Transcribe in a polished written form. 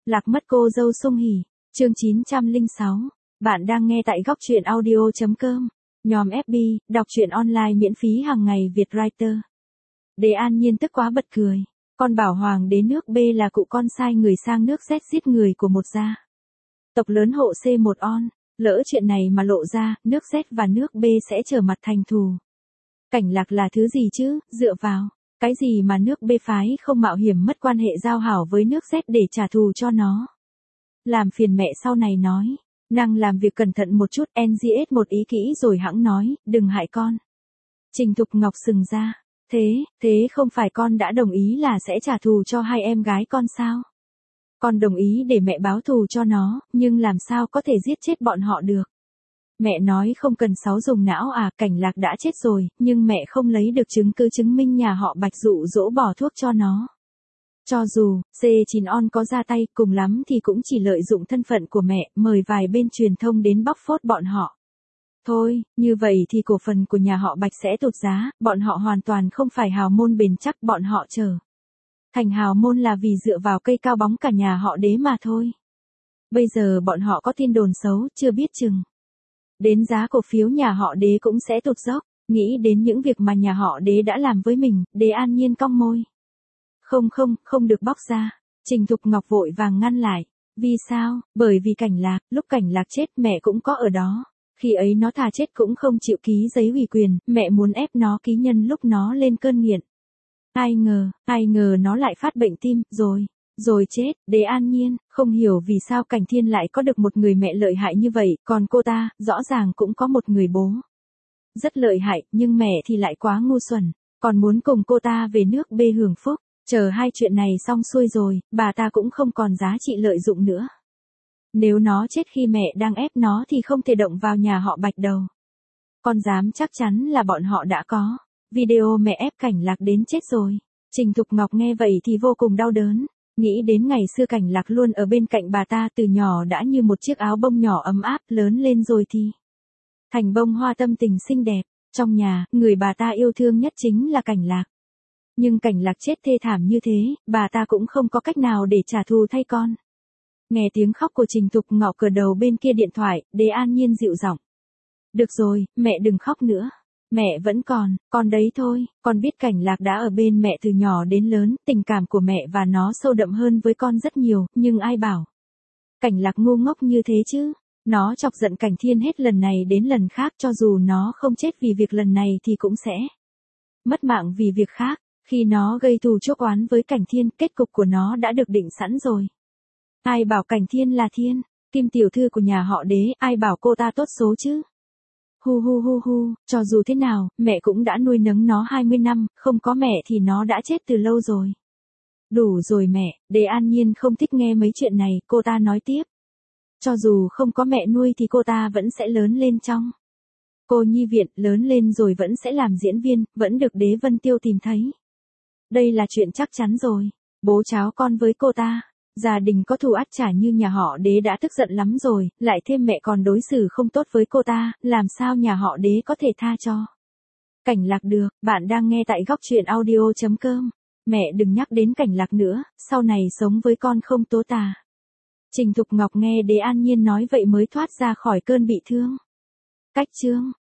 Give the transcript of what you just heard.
Lạc mất cô dâu Sung Hỉ, chương 906. Bạn đang nghe tại góc truyện audio.com. Nhóm FB, đọc truyện online miễn phí hàng ngày Việt Writer. Đế An Nhiên tức quá bật cười. Con bảo hoàng đế nước B là cụ con sai người sang nước Z giết người của một gia tộc lớn hộ C1 on. Lỡ chuyện này mà lộ ra, nước Z và nước B sẽ trở mặt thành thù. Cảnh Lạc là thứ gì chứ, dựa vào cái gì mà nước B phái không mạo hiểm mất quan hệ giao hảo với nước Z để trả thù cho nó. Làm phiền mẹ sau này nói. Nàng làm việc cẩn thận một chút, NGS một ý kỹ rồi hẵng nói, đừng hại con. Trình Thục Ngọc sừng ra. Thế không phải con đã đồng ý là sẽ trả thù cho hai em gái con sao? Con đồng ý để mẹ báo thù cho nó, nhưng làm sao có thể giết chết bọn họ được? Mẹ nói không cần sáu dùng não à, Cảnh Lạc đã chết rồi, nhưng mẹ không lấy được chứng cứ chứng minh nhà họ Bạch dụ dỗ bỏ thuốc cho nó. Cho dù, C9 on có ra tay, cùng lắm thì cũng chỉ lợi dụng thân phận của mẹ, mời vài bên truyền thông đến bóc phốt bọn họ. Thôi, như vậy thì cổ phần của nhà họ Bạch sẽ tụt giá, bọn họ hoàn toàn không phải hào môn bền chắc, bọn họ trở thành hào môn là vì dựa vào cây cao bóng cả nhà họ Đế mà thôi. Bây giờ bọn họ có tin đồn xấu, chưa biết chừng đến giá cổ phiếu nhà họ Đế cũng sẽ tụt dốc. Nghĩ đến những việc mà nhà họ Đế đã làm với mình, Đế An Nhiên cong môi. Không được bóc ra. Trình Thục Ngọc vội vàng ngăn lại. Vì sao? Bởi vì Cảnh Lạc, lúc Cảnh Lạc chết mẹ cũng có ở đó. Khi ấy nó thà chết cũng không chịu ký giấy ủy quyền, mẹ muốn ép nó ký nhân lúc nó lên cơn nghiện. Ai ngờ nó lại phát bệnh tim, rồi chết. Đế An Nhiên, không hiểu vì sao Cảnh Thiên lại có được một người mẹ lợi hại như vậy, còn cô ta, rõ ràng cũng có một người bố rất lợi hại, nhưng mẹ thì lại quá ngu xuẩn, còn muốn cùng cô ta về nước B hưởng phúc. Chờ hai chuyện này xong xuôi rồi, bà ta cũng không còn giá trị lợi dụng nữa. Nếu nó chết khi mẹ đang ép nó thì không thể động vào nhà họ Bạch đâu. Con dám chắc chắn là bọn họ đã có video mẹ ép Cảnh Lạc đến chết rồi. Trình Thục Ngọc nghe vậy thì vô cùng đau đớn. Nghĩ đến ngày xưa Cảnh Lạc luôn ở bên cạnh bà ta từ nhỏ đã như một chiếc áo bông nhỏ ấm áp, lớn lên rồi thì thành bông hoa tâm tình xinh đẹp. Trong nhà, người bà ta yêu thương nhất chính là Cảnh Lạc. Nhưng Cảnh Lạc chết thê thảm như thế, bà ta cũng không có cách nào để trả thù thay con. Nghe tiếng khóc của Trình Thục Ngọc ở đầu bên kia điện thoại, Đế An Nhiên dịu giọng. Được rồi, mẹ đừng khóc nữa. Mẹ vẫn còn đấy thôi, con biết Cảnh Lạc đã ở bên mẹ từ nhỏ đến lớn, tình cảm của mẹ và nó sâu đậm hơn với con rất nhiều, nhưng ai bảo Cảnh Lạc ngu ngốc như thế chứ? Nó chọc giận Cảnh Thiên hết lần này đến lần khác, cho dù nó không chết vì việc lần này thì cũng sẽ mất mạng vì việc khác. Khi nó gây thù chuốc oán với Cảnh Thiên, kết cục của nó đã được định sẵn rồi. Ai bảo Cảnh Thiên là Thiên, Kim tiểu thư của nhà họ Đế, ai bảo cô ta tốt số chứ? Hu, cho dù thế nào, mẹ cũng đã nuôi nấng nó 20 năm, không có mẹ thì nó đã chết từ lâu rồi. Đủ rồi mẹ. Đế An Nhiên không thích nghe mấy chuyện này, cô ta nói tiếp. Cho dù không có mẹ nuôi thì cô ta vẫn sẽ lớn lên trong cô nhi viện, lớn lên rồi vẫn sẽ làm diễn viên, vẫn được Đế Vân Tiêu tìm thấy. Đây là chuyện chắc chắn rồi. Bố cháu con với cô ta, gia đình có thù ắt trả như nhà họ Đế đã tức giận lắm rồi, lại thêm mẹ còn đối xử không tốt với cô ta, làm sao nhà họ Đế có thể tha cho Cảnh Lạc được. Bạn đang nghe tại góc truyện audio.com. Mẹ đừng nhắc đến Cảnh Lạc nữa, sau này sống với con không tố tà. Trình Thục Ngọc nghe Đế An Nhiên nói vậy mới thoát ra khỏi cơn bị thương. Cách chương